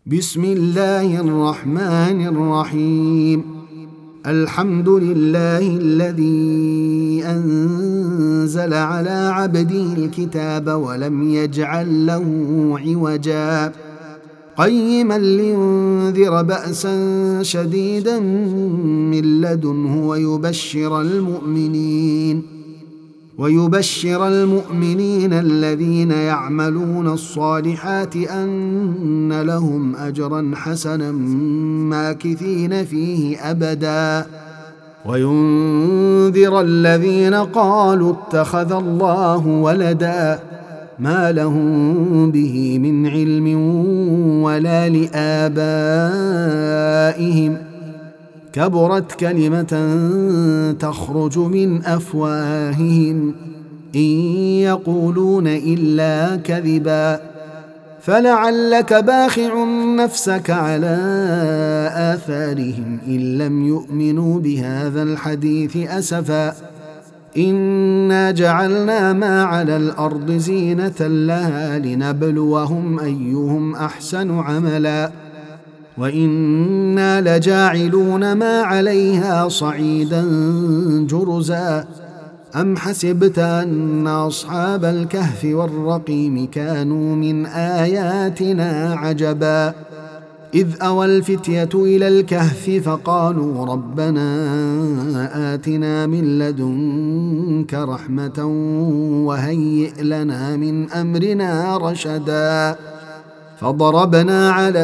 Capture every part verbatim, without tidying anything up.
بسم الله الرحمن الرحيم. الحمد لله الذي أنزل على عبده الكتاب ولم يجعل له عوجا قيما لينذر بأسا شديدا من لدنه ويبشر المؤمنين ويبشر المؤمنين الذين يعملون الصالحات أن لهم أجرا حسنا ماكثين فيه أبدا وينذر الذين قالوا اتخذ الله ولدا ما لهم به من علم ولا لآبائهم كبرت كلمة تخرج من أفواههم إن يقولون إلا كذبا فلعلك باخع نفسك على آثارهم إن لم يؤمنوا بهذا الحديث أسفا إنا جعلنا ما على الأرض زينة لها لنبلوهم أيهم أحسن عملا وإنا لجاعلون ما عليها صعيدا جرزا أم حسبت أن أصحاب الكهف والرقيم كانوا من آياتنا عجبا إذ أوى الفتية إلى الكهف فقالوا ربنا آتنا من لدنك رحمة وهيئ لنا من أمرنا رشدا فضربنا على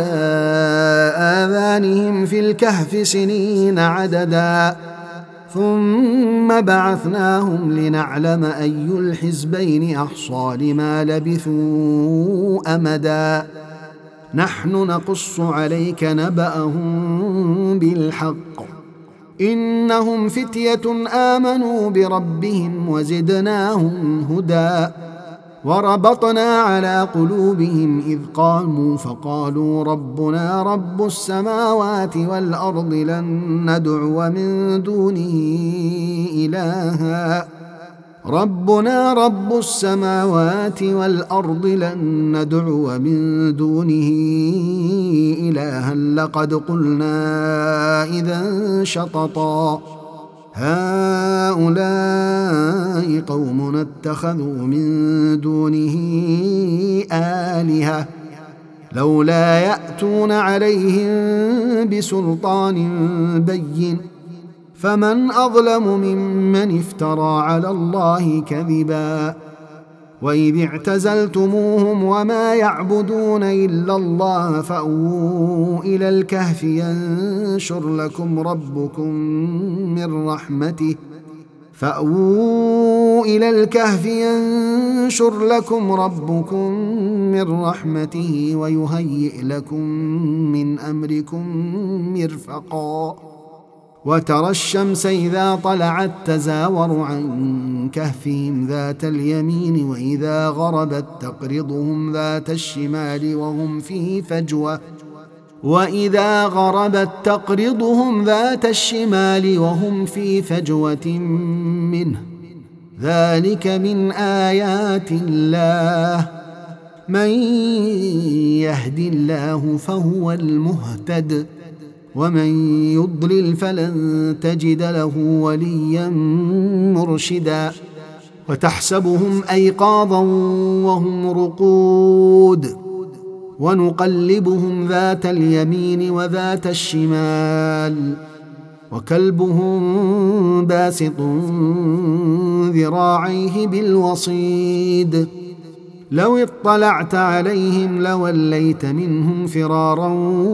آذانهم في الكهف سنين عددا ثم بعثناهم لنعلم أي الحزبين أحصى لما لبثوا أمدا نحن نقص عليك نبأهم بالحق إنهم فتية آمنوا بربهم وزدناهم هدى وربطنا على قلوبهم إذ قاموا فقالوا ربنا رب السماوات والأرض لن ندعو من دونه إلها ربنا رب السماوات والأرض لن ندعو من دونه إلها لقد قلنا إذا شططا هؤلاء قوم اتخذوا من دونه آلهة لولا يأتون عليهم بسلطان بين فمن أظلم ممن افترى على الله كذبا وإذ اعتزلتموهم وما يعبدون إلا الله فأووا إلى الكهف ينشر لكم ربكم من رحمته فأووا إلى الكهف ينشر لكم ربكم من رحمته ويهيئ لكم من أمركم مرفقا وترى الشمس إذا طلعت تزاور عن كهفهم ذات اليمين وإذا غربت تقرضهم ذات الشمال وهم في فجوة وإذا غربت تقرضهم ذات الشمال وهم في فجوة منه ذلك من آيات الله من يهد الله فهو المهتد ومن يضلل فلن تجد له وليا مرشدا وتحسبهم أيقاظا وهم رقود ونقلبهم ذات اليمين وذات الشمال وكلبهم باسط ذراعيه بالوصيد لو اطلعت عليهم لوليت منهم فرارا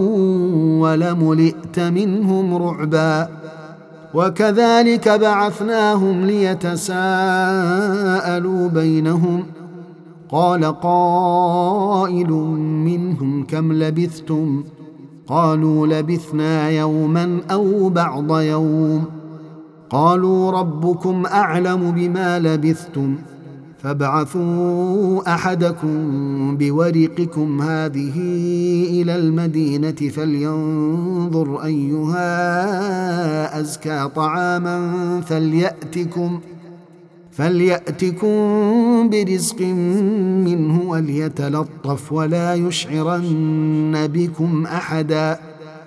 ولملئت منهم رعبا وكذلك بعثناهم ليتساءلوا بينهم قال قائل منهم كم لبثتم قالوا لبثنا يوما أو بعض يوم قالوا ربكم أعلم بما لبثتم فابعثوا أحدكم بورقكم هذه إلى المدينة فلينظر أيها أزكى طعاما فليأتكم فليأتكم برزق منه وليتلطف ولا يشعرن بكم أحدا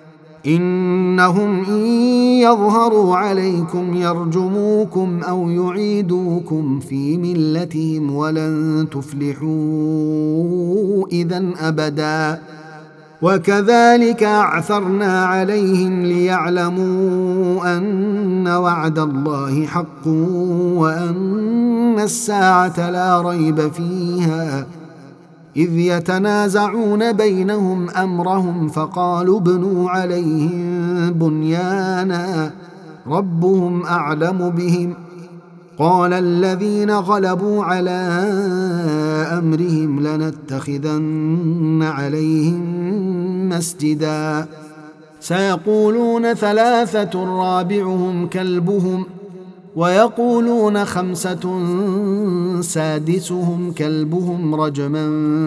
إنهم إن يظهروا عليكم يرجموكم أو يعيدوكم في ملتهم ولن تفلحوا إذن أبدا وكذلك أعثرنا عليهم ليعلموا أن وعد الله حق وأن الساعة لا ريب فيها إذ يتنازعون بينهم أمرهم فقالوا ابنوا عليهم بنيانا ربهم أعلم بهم قال الذين غلبوا على أمرهم لنتخذن عليهم مسجدا سيقولون ثلاثة رابعهم كلبهم ويقولون خمسة سادسهم كلبهم رجما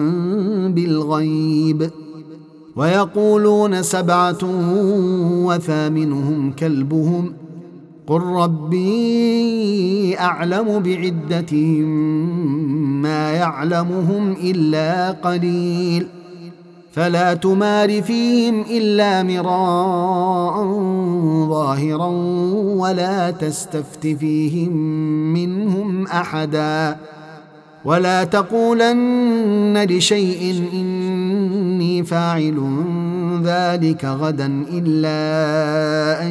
بالغيب ويقولون سبعة وثامنهم كلبهم قل ربي أعلم بعدتهم ما يعلمهم إلا قليل فلا تمار فيهم إلا مراء ظاهرا ولا تستفت فيهم منهم أحدا ولا تقولن لشيء إني فاعل ذلك غدا إلا أن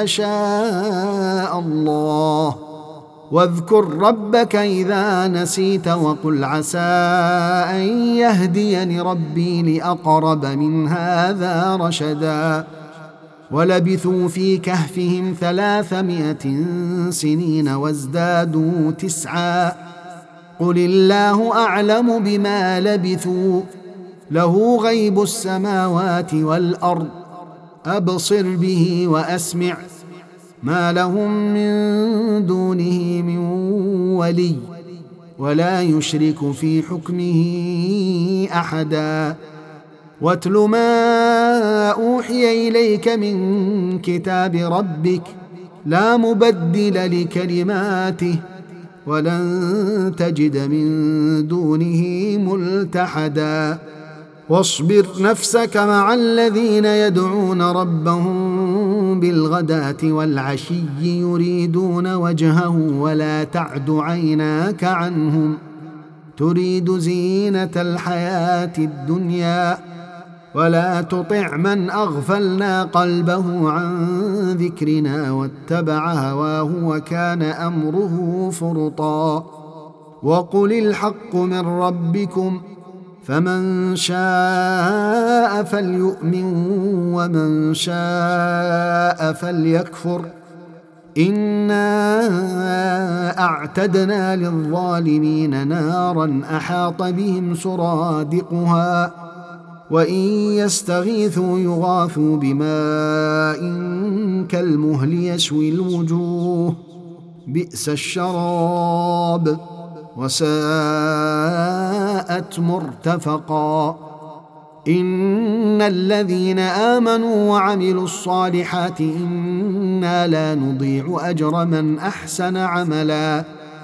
يشاء الله واذكر ربك إذا نسيت وقل عسى أن يهديني ربي لأقرب من هذا رشدا ولبثوا في كهفهم ثلاثمائة سنين وازدادوا تسعا قل الله أعلم بما لبثوا له غيب السماوات والأرض أبصر به وأسمع ما لهم من دونه من ولي ولا يشرك في حكمه أحدا واتل ما أوحي إليك من كتاب ربك لا مبدل لكلماته ولن تجد من دونه ملتحدا واصبر نفسك مع الذين يدعون ربهم بالغداة والعشي يريدون وجهه ولا تعد عيناك عنهم تريد زينة الحياة الدنيا ولا تطع من أغفلنا قلبه عن ذكرنا واتبع هواه وكان أمره فرطا وقل الحق من ربكم فمن شاء فليؤمن ومن شاء فليكفر إنا أعتدنا للظالمين نارا أحاط بهم سرادقها وإن يستغيثوا يغاثوا بماء كالمهل يشوي الوجوه بئس الشراب وساءت مرتفقا إن الذين آمنوا وعملوا الصالحات إنا لا نضيع أجر من أحسن عملا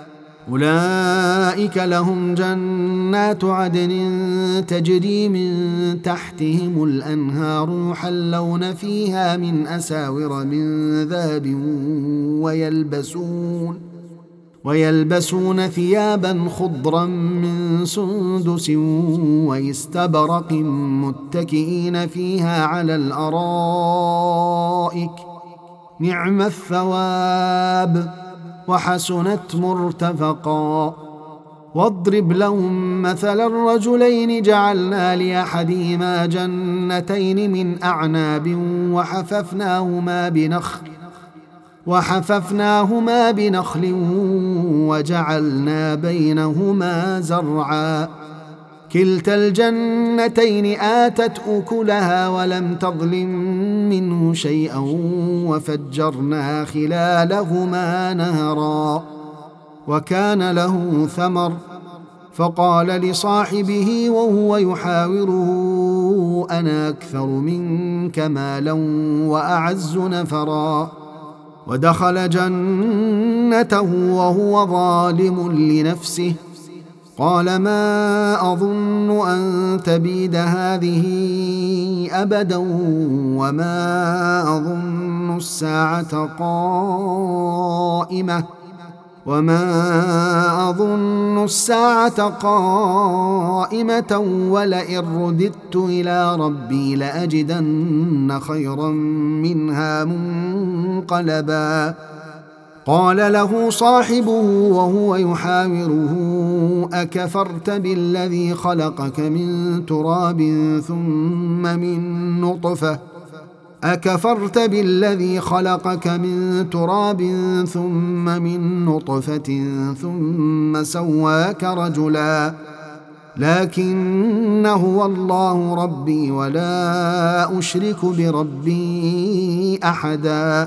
أولئك لهم جنات عدن تجري من تحتهم الأنهار يحلون فيها من أساور من ذهب ويلبسون ويلبسون ثيابا خضرا من سندس واستبرق متكئين فيها على الأرائك نعم الثواب وحسنت مرتفقا واضرب لهم مثل الرجلين جعلنا لأحدهما جنتين من أعناب وحففناهما بنخل وحففناهما بنخل وجعلنا بينهما زرعا كلتا الجنتين آتت أكلها ولم تظلم منه شيئا وفجرنا خلالهما نهرا وكان له ثمر فقال لصاحبه وهو يحاوره أنا أكثر منك مالا وأعز نفرا ودخل جنته وهو ظالم لنفسه قال ما أظن أن تبيد هذه أبدا وما أظن الساعة قائمة وما أظن الساعة قائمة ولئن رددت إلى ربي لأجدن خيرا منها منقلبا. قال له صاحبه وهو يحاوره أكفرت بالذي خلقك من تراب ثم من نطفة أكفرت بالذي خلقك من تراب ثم من نطفة ثم سواك رجلا لكن هو الله ربي ولا أشرك بربي أحدا.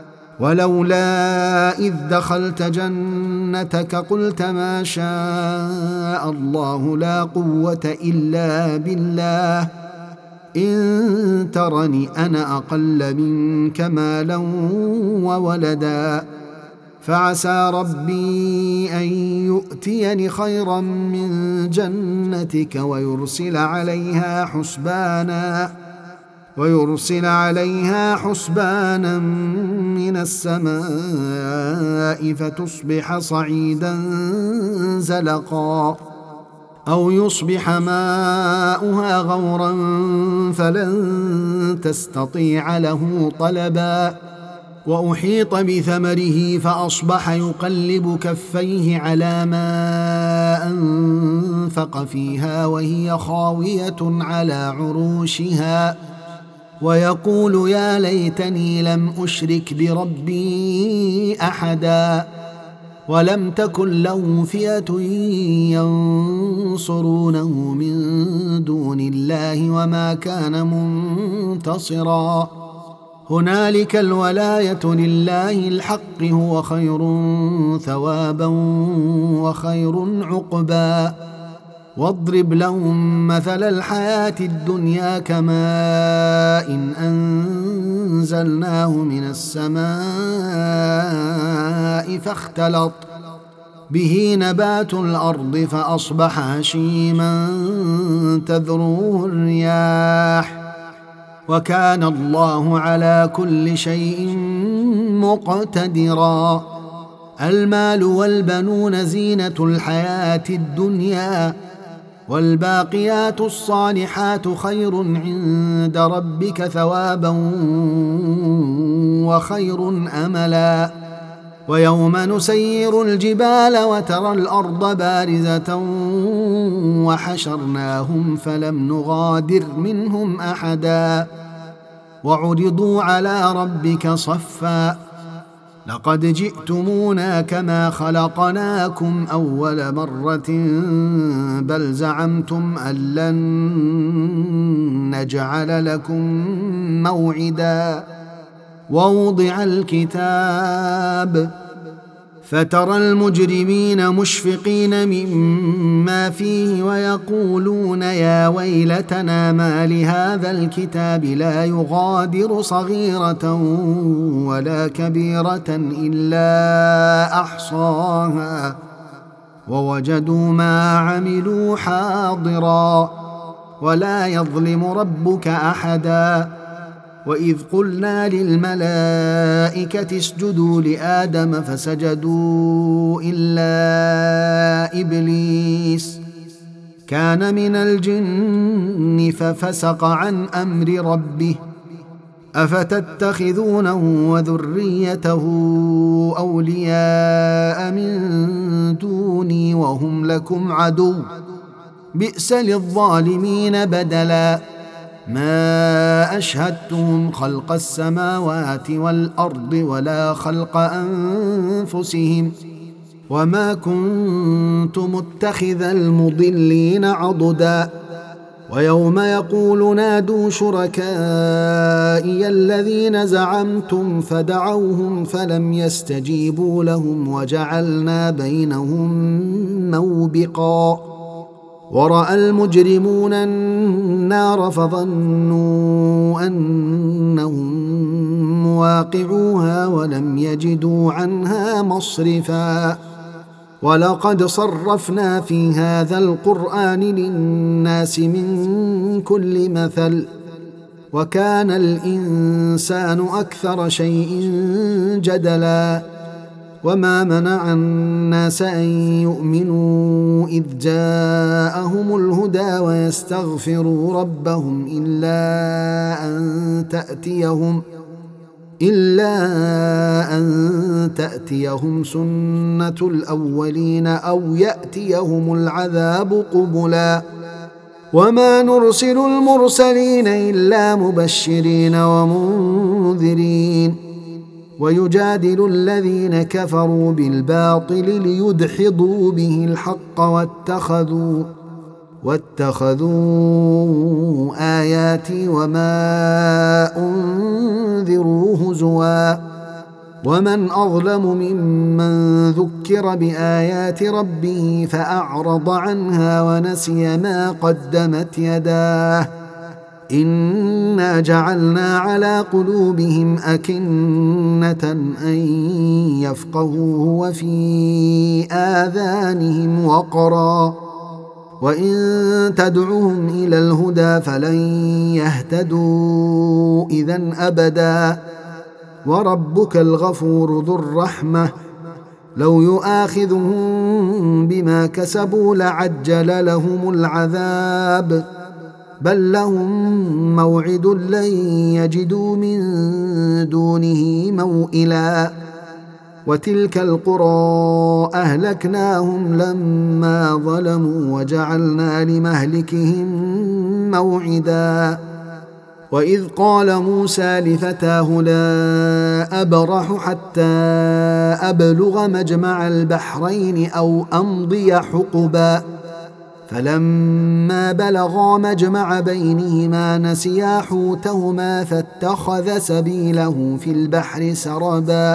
ولولا إذ دخلت جنتك قلت ما شاء الله لا قوة إلا بالله إن ترني أنا أقل منك مالا وولدا فعسى ربي أن يؤتيني خيرا من جنتك ويرسل عليها حسبانا ويرسل عليها حسبانا من السماء فتصبح صعيدا زلقا أو يصبح ماؤها غورا فلن تستطيع له طلبا. وأحيط بثمره فأصبح يقلب كفيه على ما أنفق فيها وهي خاوية على عروشها ويقول يا ليتني لم أشرك بربي أحدا. ولم تكن له فئة ينصرونه من دون الله وما كان منتصرا. هنالك الولاية لله الحق هو خير ثوابا وخير عقبا. واضرب لهم مثل الحياة الدنيا كماء إن أنزلناه من السماء فاختلط به نبات الأرض فأصبح هشيما تذروه الرياح وكان الله على كل شيء مقتدرا. المال والبنون زينة الحياة الدنيا والباقيات الصالحات خير عند ربك ثوابا وخير أملا. ويوم نسير الجبال وترى الأرض بارزة وحشرناهم فلم نغادر منهم أحدا وعرضوا على ربك صفا لقد جئتمونا كما خلقناكم أول مرة بل زعمتم أن لن نجعل لكم موعدا. ووضع الكتاب فترى المجرمين مشفقين مما فيه ويقولون يا ويلتنا ما لهذا الكتاب لا يغادر صغيرة ولا كبيرة إلا أحصاها ووجدوا ما عملوا حاضرا ولا يظلم ربك أحدا. وإذ قلنا للملائكة اسجدوا لآدم فسجدوا إلا إبليس كان من الجن ففسق عن أمر ربه أفتتخذونه وذريته أولياء من دوني وهم لكم عدو بئس للظالمين بدلا. ما أشهدتهم خلق السماوات والأرض ولا خلق أنفسهم وما كنت متخذ المضلين عضدا. ويوم يقول نادوا شركائي الذين زعمتم فدعوهم فلم يستجيبوا لهم وجعلنا بينهم موبقا. ورأى المجرمون النار فظنوا أنهم مواقعوها ولم يجدوا عنها مصرفا ولقد صرفنا في هذا القرآن للناس من كل مثل وكان الإنسان أكثر شيء جدلا وما منع الناس أن يؤمنوا إذ جاءهم الهدى ويستغفروا ربهم إلا أن تأتيهم إلا أن تأتيهم سنة الأولين أو يأتيهم العذاب قبلا وما نرسل المرسلين إلا مبشرين ومنذرين ويجادل الذين كفروا بالباطل ليدحضوا به الحق واتخذوا واتخذوا آياتي وما أنذروا هزوا ومن أظلم ممن ذكر بآيات ربه فأعرض عنها ونسي ما قدمت يداه إنا جعلنا على قلوبهم أكنة أن يفقهوه وفي آذانهم وقرا وإن تدعوهم إلى الهدى فلن يهتدوا إذن أبدا وربك الغفور ذو الرحمة لو يؤاخذهم بما كسبوا لعجل لهم العذاب بل لهم موعد لن يجدوا من دونه موئلا وتلك القرى أهلكناهم لما ظلموا وجعلنا لمهلكهم موعدا وإذ قال موسى لفتاه لا أبرح حتى أبلغ مجمع البحرين أو أمضي حقبا فلما بلغا مجمع بينهما نسيا حوتهما فاتخذ سبيله في البحر سربا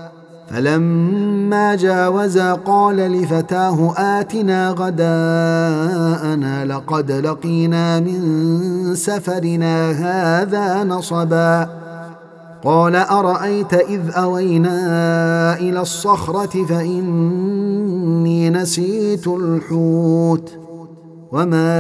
فلما جاوزا قال لفتاه آتنا غداءنا لقد لقينا من سفرنا هذا نصبا قال أرأيت إذ أوينا إلى الصخرة فإني نسيت الحوت وما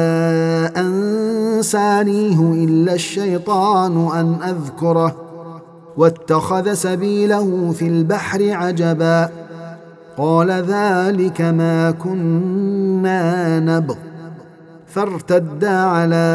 أنسانيه إلا الشيطان أن أذكره واتخذ سبيله في البحر عجبا قال ذلك ما كنا نبغ فارتدا على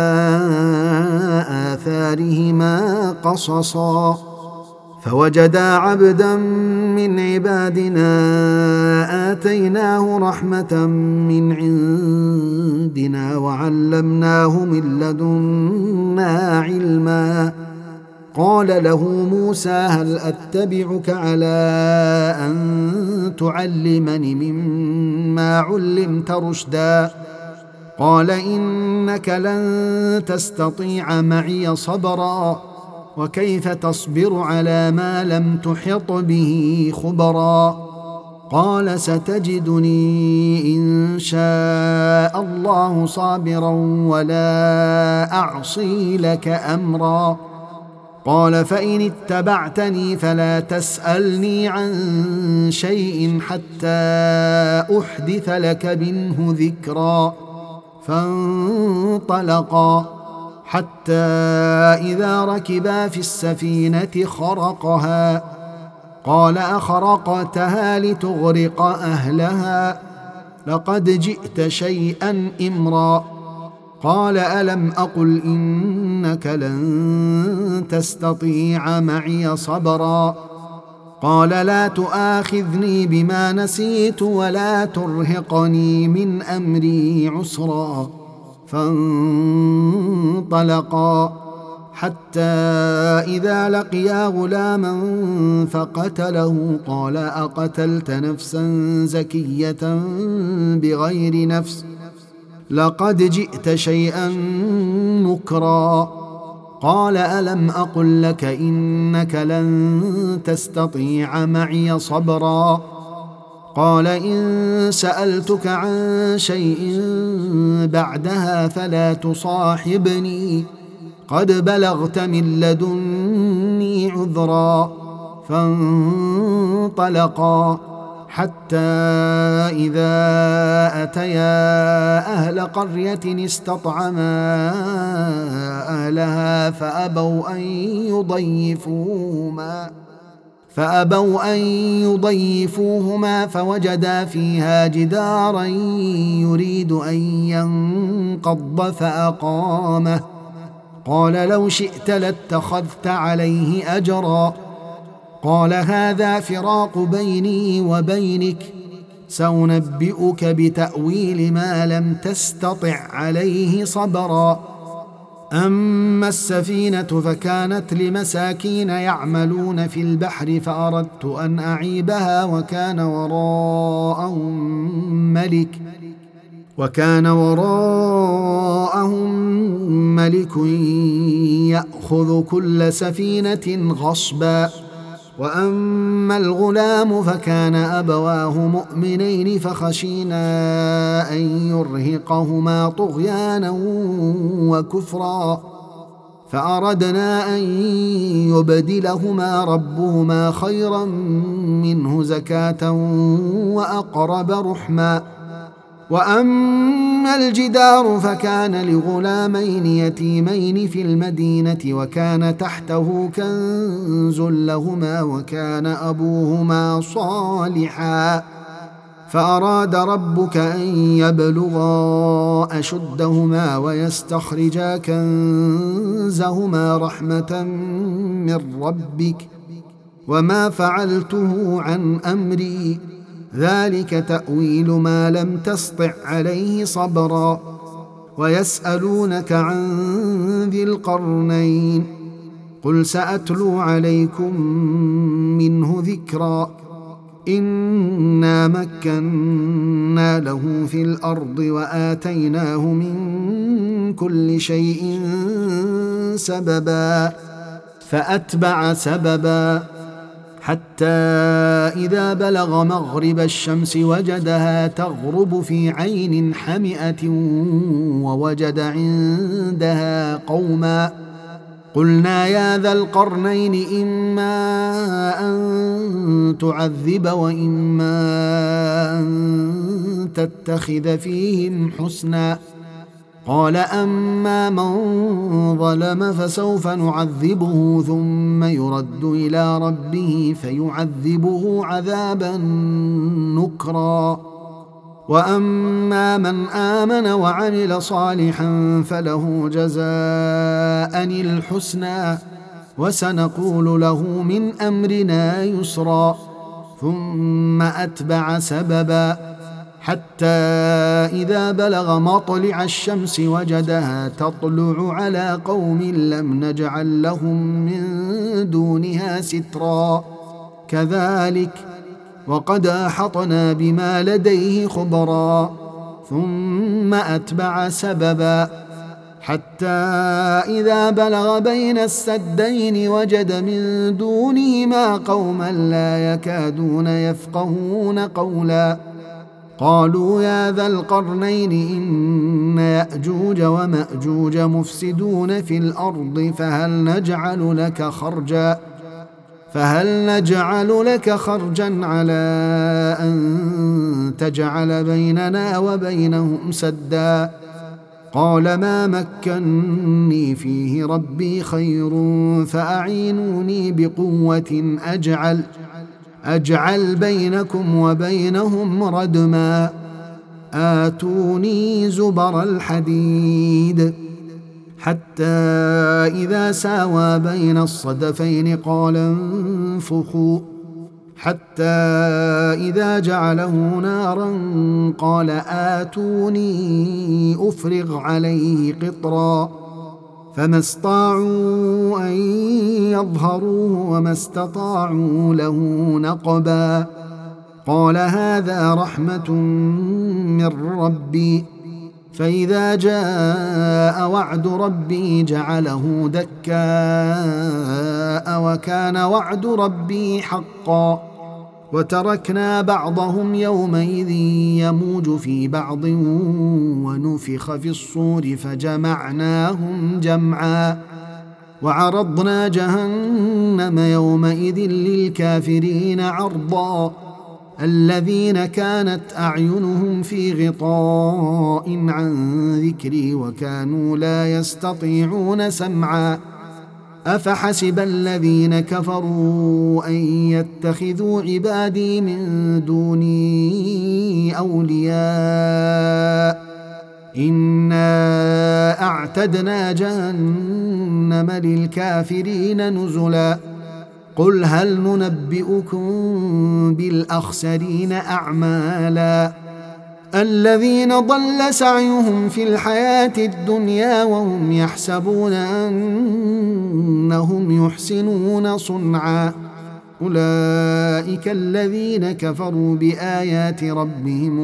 آثارهما قصصا فوجدا عبدا من عبادنا آتيناه رحمة من عندنا وعلمناه من لدنا علما قال له موسى هل أتبعك على أن تعلمني مما علمت رشدا قال إنك لن تستطيع معي صبرا وكيف تصبر على ما لم تحط به خبرا قال ستجدني إن شاء الله صابرا ولا أعصي لك أمرا قال فإن اتبعتني فلا تسألني عن شيء حتى أحدث لك منه ذكرا فانطلقا حتى إذا ركبا في السفينة خرقها قال أخرقتها لتغرق أهلها لقد جئت شيئا إمرا قال ألم أقل إنك لن تستطيع معي صبرا قال لا تؤاخذني بما نسيت ولا ترهقني من أمري عسرا فانطلقا حتى إذا لقيا غلاما فقتله قال أقتلت نفسا زكية بغير نفس لقد جئت شيئا نكرا قال ألم أقل لك إنك لن تستطيع معي صبرا قال إن سألتك عن شيء بعدها فلا تصاحبني قد بلغت من لدني عذرا فانطلقا حتى إذا أتيا أهل قرية استطعما أهلها فأبوا أن يضيفوهما فأبوا أن يضيفوهما فوجدا فيها جدارا يريد أن ينقض فأقامه قال لو شئت لاتخذت عليه أجرا قال هذا فراق بيني وبينك سأنبئك بتأويل ما لم تستطع عليه صبرا أما السفينة فكانت لمساكين يعملون في البحر فأردت أن أعيبها وكان وراءهم ملك وكان وراءهم ملك يأخذ كل سفينة غصبا وأما الغلام فكان أبواه مؤمنين فخشينا أن يرهقهما طغيانا وكفرا فأردنا أن يبدلهما ربهما خيرا منه زكاة وأقرب رحما وأما الجدار فكان لغلامين يتيمين في المدينة وكان تحته كنز لهما وكان أبوهما صالحا فأراد ربك أن يبلغا أشدهما ويستخرجا كنزهما رحمة من ربك وما فعلته عن أمري ذلك تأويل ما لم تسطع عليه صبرا ويسألونك عن ذي القرنين قل سأتلو عليكم منه ذكرا إنا مكنا له في الأرض وآتيناه من كل شيء سببا فأتبع سببا حتى إذا بلغ مغرب الشمس وجدها تغرب في عين حمئة ووجد عندها قوما قلنا يا ذا القرنين إما أن تعذب وإما أن تتخذ فيهم حسنا قال أما من ظلم فسوف نعذبه ثم يرد إلى ربه فيعذبه عذابا نكرا وأما من آمن وعمل صالحا فله جزاء الحسنى وسنقول له من أمرنا يسرا ثم أتبع سببا حتى إذا بلغ مطلع الشمس وجدها تطلع على قوم لم نجعل لهم من دونها سترا كذلك وقد أحطنا بما لديه خبرا ثم أتبع سببا حتى إذا بلغ بين السدين وجد من دونهما قوما لا يكادون يفقهون قولا قالوا يا ذا القرنين إن يأجوج ومأجوج مفسدون في الأرض فهل نجعل لك خرجا فهل نجعل لك خرجا على أن تجعل بيننا وبينهم سدا قال ما مكني فيه ربي خير فأعينوني بقوة أجعل أجعل بينكم وبينهم ردما آتوني زبر الحديد حتى إذا ساوى بين الصدفين قال انفخوا حتى إذا جعله نارا قال آتوني أفرغ عليه قطرا فما استطاعوا أن يظهروه وما استطاعوا له نقبا قال هذا رحمة من ربي فإذا جاء وعد ربي جعله دكاء وكان وعد ربي حقا وتركنا بعضهم يومئذ يموج في بعض ونفخ في الصور فجمعناهم جمعا وعرضنا جهنم يومئذ للكافرين عرضا الذين كانت أعينهم في غطاء عن ذكري وكانوا لا يستطيعون سمعا أفحسب الذين كفروا أن يتخذوا عبادي من دوني أولياء إنا أعتدنا جهنم للكافرين نزلا قل هل ننبئكم بالأخسرين أعمالا الذين ضل سعيهم في الحياة الدنيا وهم يحسبون أنهم يحسنون صنعا أولئك الذين كفروا بآيات ربهم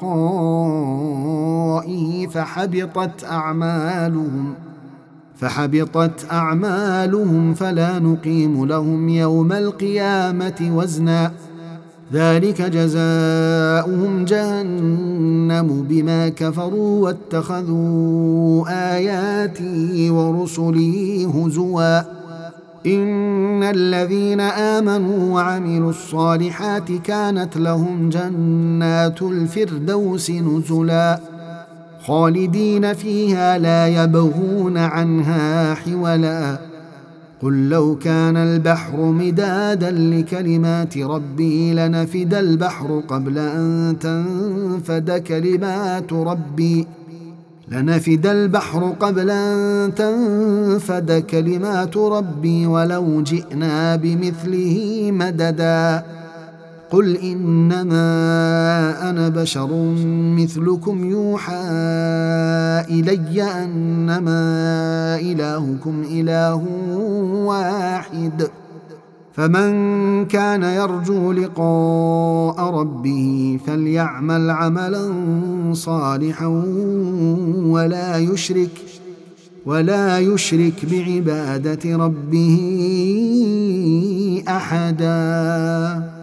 ولقائه فحبطت أعمالهم فحبطت أعمالهم فلا نقيم لهم يوم القيامة وزنا ذلك جزاؤهم جهنم بما كفروا واتخذوا آياتي ورسلي هزوا إن الذين آمنوا وعملوا الصالحات كانت لهم جنات الفردوس نزلا خالدين فيها لا يبغون عنها حولا قل لو كان البحر مدادا لكلمات ربي لنفد البحر قبل أن تنفد كلمات ربي لنفد البحر قبل أن تنفد كلمات ربي ولو جئنا بمثله مددا قل إنما أنا بشر مثلكم يوحى إلي أنما إلهكم إله واحد فمن كان يرجو لقاء ربه فليعمل عملا صالحا ولا يشرك ولا يشرك بعبادة ربه أحدا.